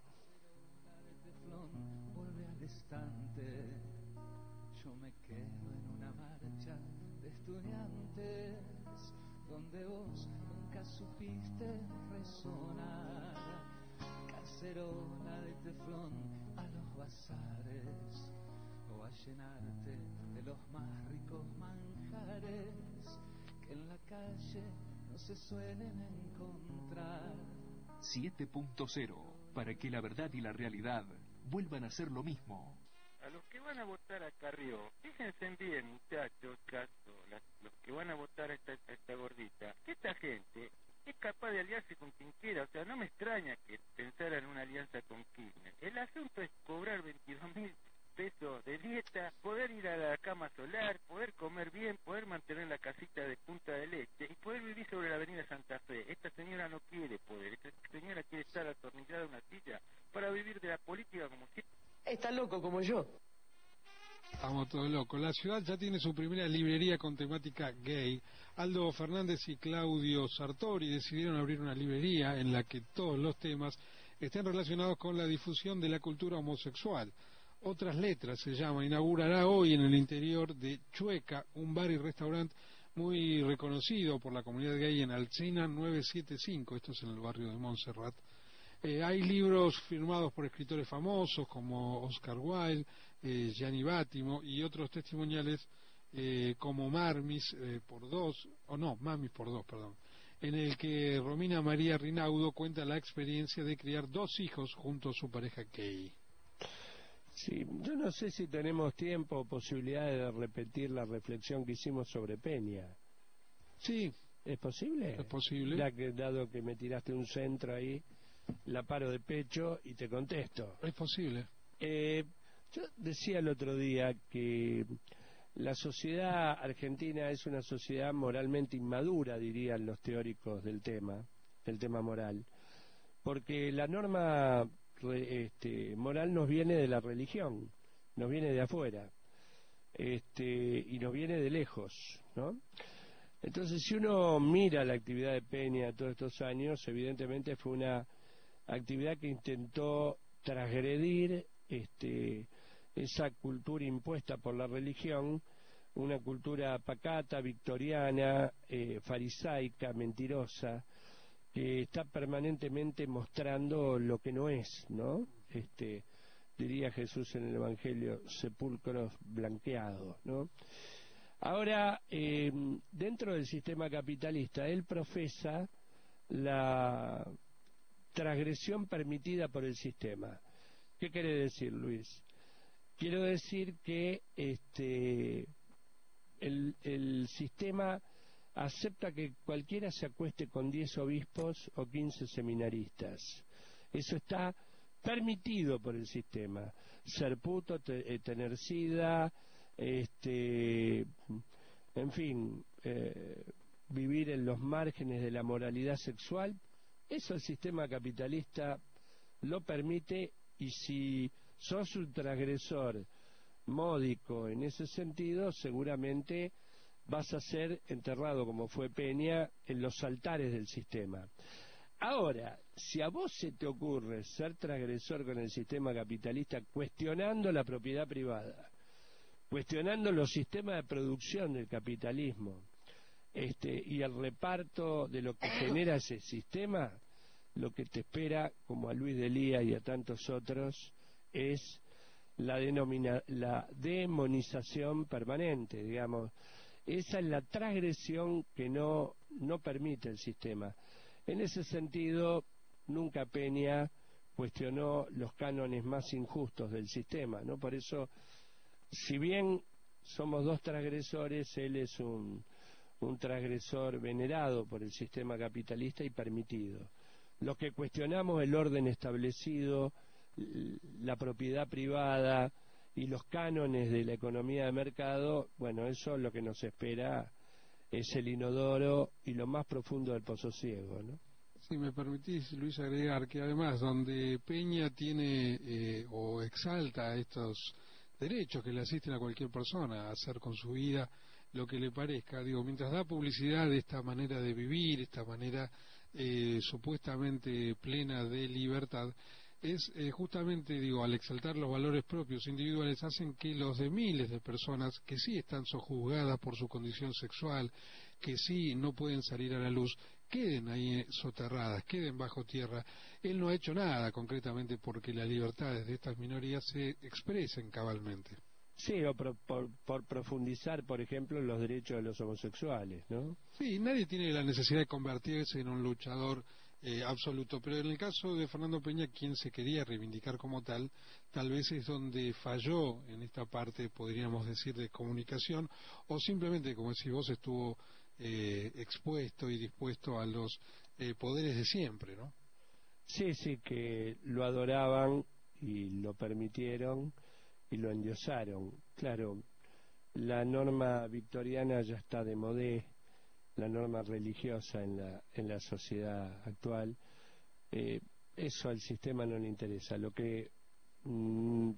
S20: Vuelve al estante. Yo me quedo en una marcha de estudiantes donde vos nunca supiste resonar. Cacerola de teflón a los bazares, o a llenarte de los más ricos manjares que en la calle no se suelen encontrar.
S5: siete punto cero, para que la verdad y la realidad vuelvan a ser lo mismo.
S19: A los que van a votar a Carrió, fíjense bien, muchachos, caso, las, los que van a votar a esta, a esta gordita, que esta gente es capaz de aliarse con quien quiera. O sea, no me extraña que pensara en una alianza con Kirchner. El asunto es cobrar veintidós mil pesos de dieta, poder ir a la cama solar, poder comer bien, poder mantener la casita de Punta del Este y poder vivir sobre la avenida Santa Fe. Esta señora no quiere poder, esta señora quiere estar atornillada a una silla para vivir de la política como si...
S21: Está loco como yo.
S1: Estamos todos locos. La ciudad ya tiene su primera librería con temática gay. Aldo Fernández y Claudio Sartori decidieron abrir una librería en la que todos los temas estén relacionados con la difusión de la cultura homosexual. Otras Letras se llama, inaugurará hoy en el interior de Chueca, un bar y restaurante muy reconocido por la comunidad gay en Alsina novecientos setenta y cinco, esto es en el barrio de Montserrat. Eh, hay libros firmados por escritores famosos como Oscar Wilde, eh, Gianni Bátimo y otros testimoniales eh, como Marmis eh, por dos, o no, Mamis por dos, perdón, en el que Romina María Rinaudo cuenta la experiencia de criar dos hijos junto a su pareja gay.
S2: Sí, yo no sé si tenemos tiempo o posibilidad de repetir la reflexión que hicimos sobre Peña.
S1: Sí.
S2: ¿Es posible?
S1: Es posible.
S2: Ya que, dado que me tiraste un centro ahí, la paro de pecho y te contesto.
S1: Es posible.
S2: Eh, yo decía el otro día que la sociedad argentina es una sociedad moralmente inmadura, dirían los teóricos del tema, del tema moral, porque la norma este, moral nos viene de la religión, nos viene de afuera, este, y nos viene de lejos, ¿no? Entonces, si uno mira la actividad de Peña todos estos años, evidentemente fue una actividad que intentó transgredir este, esa cultura impuesta por la religión, una cultura pacata, victoriana, eh, farisaica, mentirosa, que está permanentemente mostrando lo que no es, ¿no? Este, diría Jesús en el Evangelio, sepulcros blanqueados, ¿no? Ahora, eh, dentro del sistema capitalista, él profesa la transgresión permitida por el sistema. ¿Qué quiere decir, Luis? Quiero decir que este el, el sistema acepta que cualquiera se acueste con diez obispos o quince seminaristas. Eso está permitido por el sistema. Ser puto, te, tener sida, este, en fin, eh, vivir en los márgenes de la moralidad sexual, eso el sistema capitalista lo permite, y si sos un transgresor módico en ese sentido, seguramente vas a ser enterrado, como fue Peña, en los altares del sistema. Ahora, si a vos se te ocurre ser transgresor con el sistema capitalista, cuestionando la propiedad privada, cuestionando los sistemas de producción del capitalismo, este, y el reparto de lo que genera ese sistema, lo que te espera, como a Luis Delía y a tantos otros, es la, denomina, la demonización permanente, digamos. Esa es la transgresión que no, no permite el sistema. En ese sentido, nunca Peña cuestionó los cánones más injustos del sistema, ¿no? Por eso, si bien somos dos transgresores, él es un, un transgresor venerado por el sistema capitalista y permitido. Los que cuestionamos el orden establecido, la propiedad privada y los cánones de la economía de mercado, bueno, eso lo que nos espera es el inodoro y lo más profundo del pozo ciego, ¿no?
S1: Si me permitís, Luis, agregar que además donde Peña tiene eh, o exalta estos derechos que le asisten a cualquier persona a hacer con su vida lo que le parezca, digo, mientras da publicidad de esta manera de vivir, esta manera eh, supuestamente plena de libertad, es eh, justamente, digo, al exaltar los valores propios individuales, hacen que los de miles de personas que sí están sojuzgadas por su condición sexual, que sí no pueden salir a la luz, queden ahí soterradas, queden bajo tierra. Él no ha hecho nada concretamente porque las libertades de estas minorías se expresen cabalmente.
S2: Sí, o por, por, por profundizar, por ejemplo, en los derechos de los homosexuales, ¿no?
S1: Sí, nadie tiene la necesidad de convertirse en un luchador eh, absoluto, pero en el caso de Fernando Peña, quien se quería reivindicar como tal, tal vez es donde falló en esta parte, podríamos decir, de comunicación, o simplemente, como decís vos, estuvo eh, expuesto y dispuesto a los eh, poderes de siempre, ¿no?
S2: Sí, sí, que lo adoraban y lo permitieron y lo endiosaron. Claro, la norma victoriana ya está de modé, la norma religiosa en la en la sociedad actual. Eh, eso al sistema no le interesa. Lo que mm,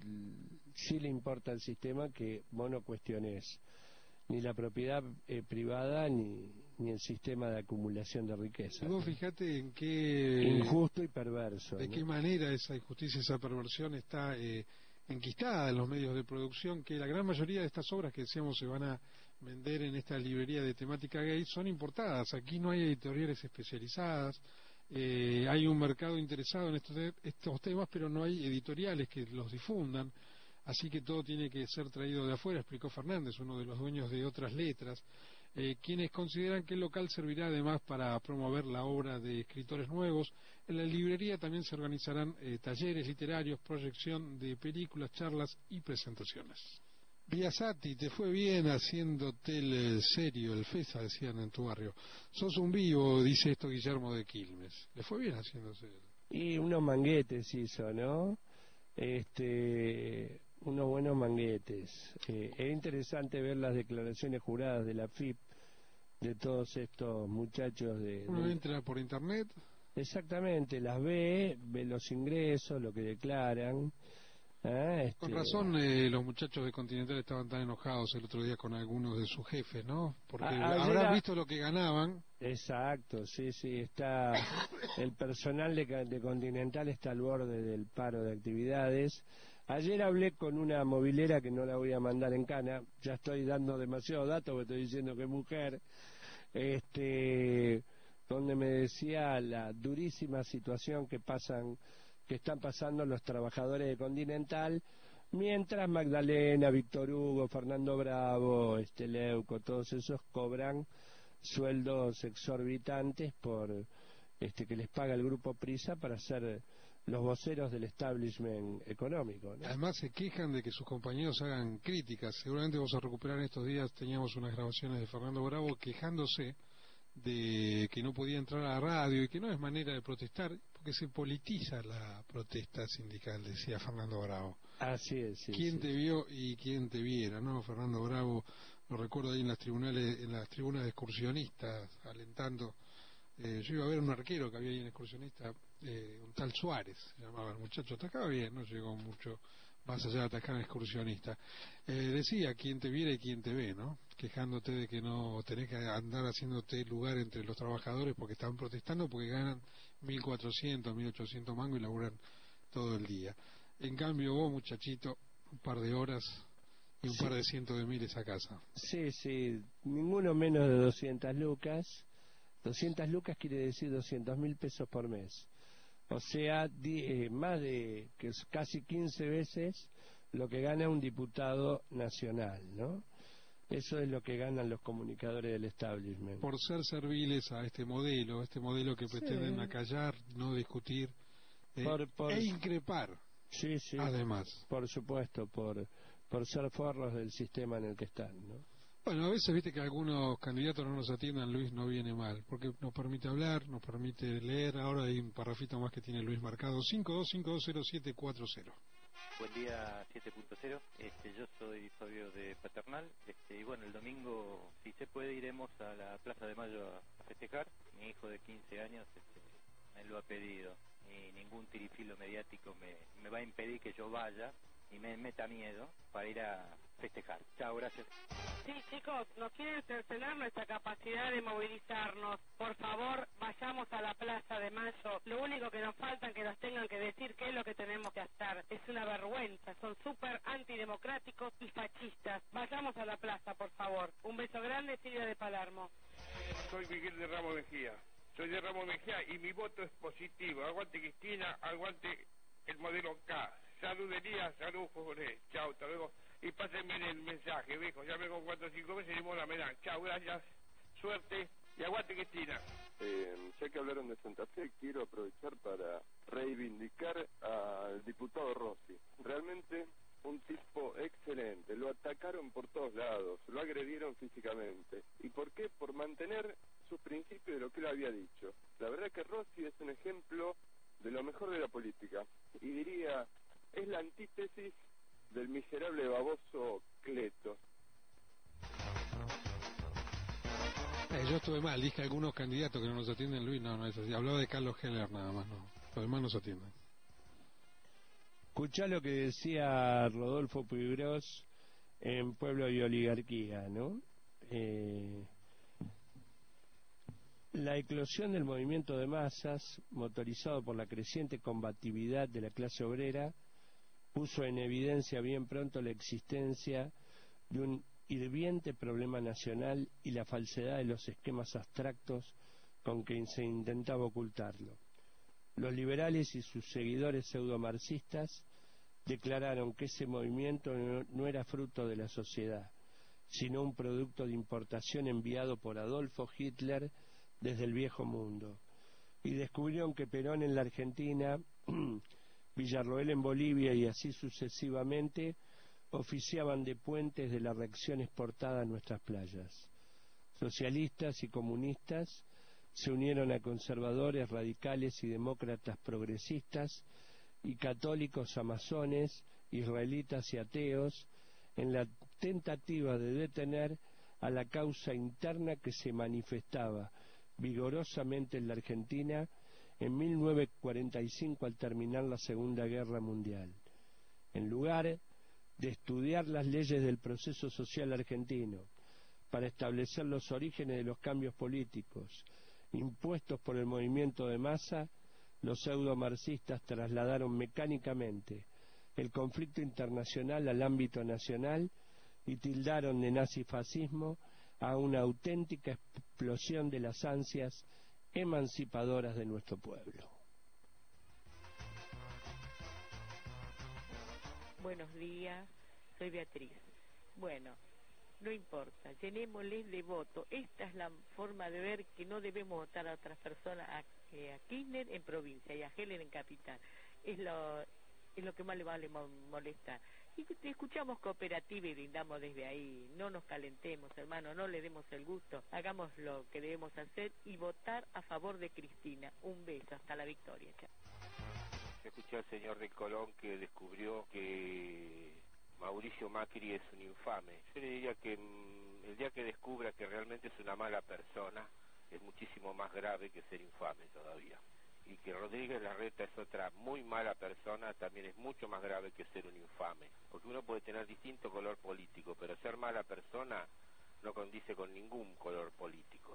S2: sí le importa al sistema que vos no cuestiones ni la propiedad eh, privada ni, ni el sistema de acumulación de riqueza.
S1: Y vos fijate en qué
S2: injusto y perverso.
S1: De
S2: ¿no?
S1: qué manera esa injusticia, esa perversión está eh, enquistada en los medios de producción, que la gran mayoría de estas obras que decíamos se van a vender en esta librería de temática gay son importadas. Aquí no hay editoriales especializadas, eh, hay un mercado interesado en estos, estos temas, pero no hay editoriales que los difundan, así que todo tiene que ser traído de afuera, explicó Fernández, uno de los dueños de Otras Letras, eh, quienes consideran que el local servirá además para promover la obra de escritores nuevos. En la librería también se organizarán eh, talleres literarios, proyección de películas, charlas y presentaciones. Biasati, te fue bien haciéndote el serio, el FESA, decían en tu barrio. Sos un vivo, dice esto Guillermo de Quilmes. Le fue bien haciéndose.
S2: Y unos manguetes hizo, ¿no? Este, unos buenos manguetes. Eh, es interesante ver las declaraciones juradas de la F I P, de todos estos muchachos de...
S1: Uno
S2: de...
S1: entra por internet.
S2: Exactamente, las ve, ve los ingresos, lo que declaran. Ah, este...
S1: Con razón eh, los muchachos de Continental estaban tan enojados el otro día con algunos de sus jefes, ¿no? Porque
S2: a,
S1: habrán
S2: a...
S1: visto lo que ganaban.
S2: Exacto, sí, sí, está el personal de, de Continental está al borde del paro de actividades. Ayer hablé con una movilera que no la voy a mandar en cana, ya estoy dando demasiado datos porque estoy diciendo que es mujer, este, donde me decía la durísima situación que pasan que están pasando los trabajadores de Continental, mientras Magdalena, Víctor Hugo, Fernando Bravo, este Leuco, todos esos cobran sueldos exorbitantes por este que les paga el grupo Prisa para ser los voceros del establishment económico, ¿no?
S1: Además se quejan de que sus compañeros hagan críticas. Seguramente vamos a recuperar en estos días, teníamos unas grabaciones de Fernando Bravo quejándose de que no podía entrar a la radio y que no es manera de protestar porque se politiza la protesta sindical, decía Fernando Bravo.
S2: Así es, sí,
S1: ¿Quién
S2: sí.
S1: te vio y quién te viera, no? Fernando Bravo, lo recuerdo ahí en las tribunales, en las tribunas de excursionistas, alentando. Eh, yo iba a ver un arquero que había ahí en excursionista, eh, un tal Suárez, se llamaba el muchacho, atacaba bien, no llegó mucho más allá de atacar a excursionista. Eh, decía quién te viera y quién te ve, ¿no? Quejándote de que no tenés que andar haciéndote lugar entre los trabajadores porque están protestando, porque ganan mil cuatrocientos, mil ochocientos mangos y laburan todo el día. En cambio vos, muchachito, un par de horas y un
S2: Sí.
S1: par de cientos de miles a casa.
S2: Sí, sí, ninguno menos de doscientas lucas. doscientas lucas quiere decir doscientos mil pesos por mes. O sea, di, eh, más de que es casi quince veces lo que gana un diputado nacional, ¿no? Eso es lo que ganan los comunicadores del establishment.
S1: Por ser serviles a este modelo, este modelo que
S2: Sí.
S1: pretenden acallar, no discutir eh,
S2: Por- por-
S1: e increpar.
S2: Sí, sí.
S1: Además.
S2: Por supuesto, por, por ser forros del sistema en el que están, ¿no?
S1: Bueno, a veces viste que algunos candidatos no nos atiendan, Luis, no viene mal, porque nos permite hablar, nos permite leer. Ahora hay un parrafito más que tiene Luis marcado, cinco dos cinco dos cero siete cuatro cero.
S21: Buen día, siete punto cero. Este, yo soy Fabio de Paternal. Este, y bueno, el domingo, si se puede, iremos a la Plaza de Mayo a, a festejar. Mi hijo de quince años este, me lo ha pedido. Y ningún tirifilo mediático me, me va a impedir que yo vaya y me meta miedo para ir a festejar. Chao, gracias.
S18: Sí, chicos, nos quieren cercenar nuestra capacidad de movilizarnos. Por favor, vayamos a la Plaza de Mayo. Lo único que nos falta es que nos tengan que decir qué es lo que tenemos que hacer. Es una vergüenza, son súper antidemocráticos y fascistas. Vayamos a la plaza, por favor. Un beso grande, Silvia de Palermo.
S19: Soy Miguel de Ramos Mejía. Soy de Ramos Mejía y mi voto es positivo. Aguante Cristina, aguante el modelo K. Salud Elías, salud Jorge. Chao, hasta luego. Y pásenme el mensaje, viejo. Ya vengo cuatro o cinco veces y me la medán. Chao, gracias. Suerte y aguante Cristina.
S9: Eh, ya que hablaron de Santa Fe, quiero aprovechar para reivindicar al diputado Rossi. Realmente un tipo excelente. Lo atacaron por todos lados, lo agredieron físicamente. ¿Y por qué? Por mantener sus principios de lo que él había dicho. La verdad que Rossi es un ejemplo de lo mejor de la política. Y diría, es la antítesis del miserable baboso Cleto.
S1: Eh, yo estuve mal, dije algunos candidatos que no nos atienden, Luis, no, no es así. Hablaba de Carlos Heller nada más, no. Los demás nos atienden.
S2: Escuchá lo que decía Rodolfo Puigros en Pueblo y Oligarquía, ¿no? Eh, la eclosión del movimiento de masas, motorizado por la creciente combatividad de la clase obrera, puso en evidencia bien pronto la existencia de un hirviente problema nacional y la falsedad de los esquemas abstractos con que se intentaba ocultarlo. Los liberales y sus seguidores pseudomarxistas declararon que ese movimiento no, no era fruto de la sociedad, sino un producto de importación enviado por Adolfo Hitler desde el viejo mundo. Y descubrieron que Perón en la Argentina, Villarroel en Bolivia y así sucesivamente oficiaban de puentes de la reacción exportada a nuestras playas. Socialistas y comunistas se unieron a conservadores, radicales y demócratas progresistas y católicos amazones, israelitas y ateos en la tentativa de detener a la causa interna que se manifestaba vigorosamente en la Argentina en mil novecientos cuarenta y cinco al terminar la Segunda Guerra Mundial. En lugar de estudiar las leyes del proceso social argentino para establecer los orígenes de los cambios políticos impuestos por el movimiento de masa, los pseudomarxistas trasladaron mecánicamente el conflicto internacional al ámbito nacional y tildaron de nazifascismo a una auténtica explosión de las ansias emancipadoras de nuestro pueblo.
S10: buenos días, soy Beatriz. Bueno, no importa, llenémosles de voto. Esta es la forma de ver que no debemos votar a otras personas, a, eh, a Kirchner en provincia y a Heller en capital. Es lo, es lo que más le vale molestar. Y escuchamos cooperativa y brindamos desde ahí. No nos calentemos, hermano, no le demos el gusto. Hagamos lo que debemos hacer y votar a favor de Cristina. Un beso, hasta la victoria. Chao.
S12: Escuché al señor de Colón que descubrió que Mauricio Macri es un infame. Yo le diría que mmm, el día que descubra que realmente es una mala persona, es muchísimo más grave que ser infame todavía. Y que Rodríguez Larreta es otra muy mala persona, también es mucho más grave que ser un infame. Porque uno puede tener distinto color político, pero ser mala persona no condice con ningún color político.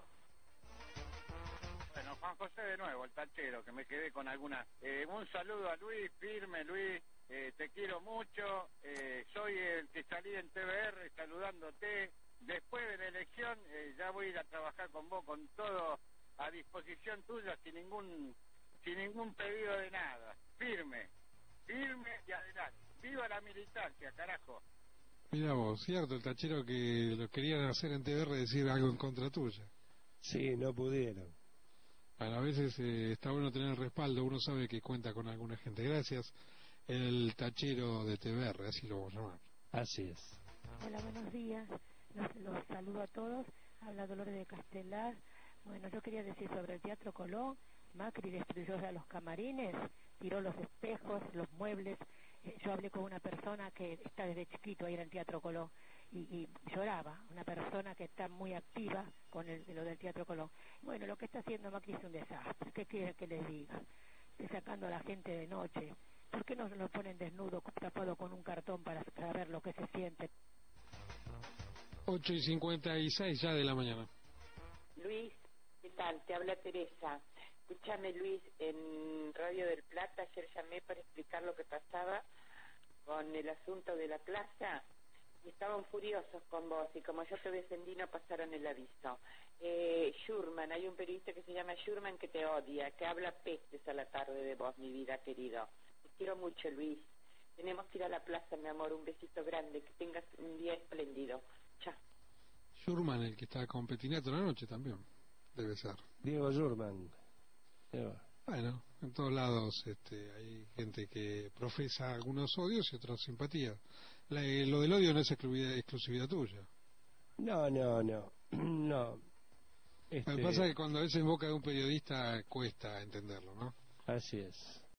S19: Bueno, Juan José de nuevo, el tachero, que me quedé con alguna. Eh, un saludo a Luis, firme Luis, eh, te quiero mucho, eh, soy el que salí en T V R saludándote. Después de la elección eh, ya voy a ir a trabajar con vos, con todo a disposición tuya, sin ningún sin ningún pedido de nada. Firme, firme y adelante. ¡Viva la militancia, carajo!
S1: Mira vos, cierto, el tachero que lo querían hacer en T V R decir algo en contra tuya.
S2: Sí, no pudieron.
S1: Bueno, a veces eh, está bueno tener el respaldo, uno sabe que cuenta con alguna gente. Gracias, el tachero de T V R, así lo vamos a llamar.
S2: Así es.
S13: Hola, buenos días, los, los saludo a todos, habla Dolores de Castelar. Bueno, yo quería decir sobre el Teatro Colón. Macri destruyó a los camarines, tiró los espejos, los muebles. Eh, yo hablé con una persona que está desde chiquito ahí en el Teatro Colón y, y lloraba, una persona que está muy activa con el, lo del Teatro Colón. Bueno, lo que está haciendo Macri es un desastre. ¿Qué quieren que les diga? Está sacando a la gente de noche. ¿Por qué no lo ponen desnudo, tapado con un cartón para saber lo que se siente?
S1: ocho y cincuenta y seis ya de la mañana.
S10: Luis, ¿qué tal? Te habla Teresa. Escúchame, Luis, en Radio del Plata ayer llamé para explicar lo que pasaba con el asunto de la plaza y estaban furiosos con vos y como yo te defendí no pasaron el aviso. Eh, Schurman, hay un periodista que se llama Schurman que te odia, que habla pestes a la tarde de vos, mi vida querido. Te quiero mucho, Luis. Tenemos que ir a la plaza, mi amor, un besito grande, que tengas un día espléndido. Chao.
S1: Schurman, el que está con Petinato la noche también, debe ser.
S2: Diego Schurman.
S1: Bueno, en todos lados este, hay gente que profesa algunos odios y otras simpatías. La, eh, lo del odio no es exclusividad, exclusividad tuya.
S2: No, no, no. no.
S1: Este... Lo que pasa es que cuando es en boca de un periodista cuesta entenderlo, ¿no?
S2: Así es.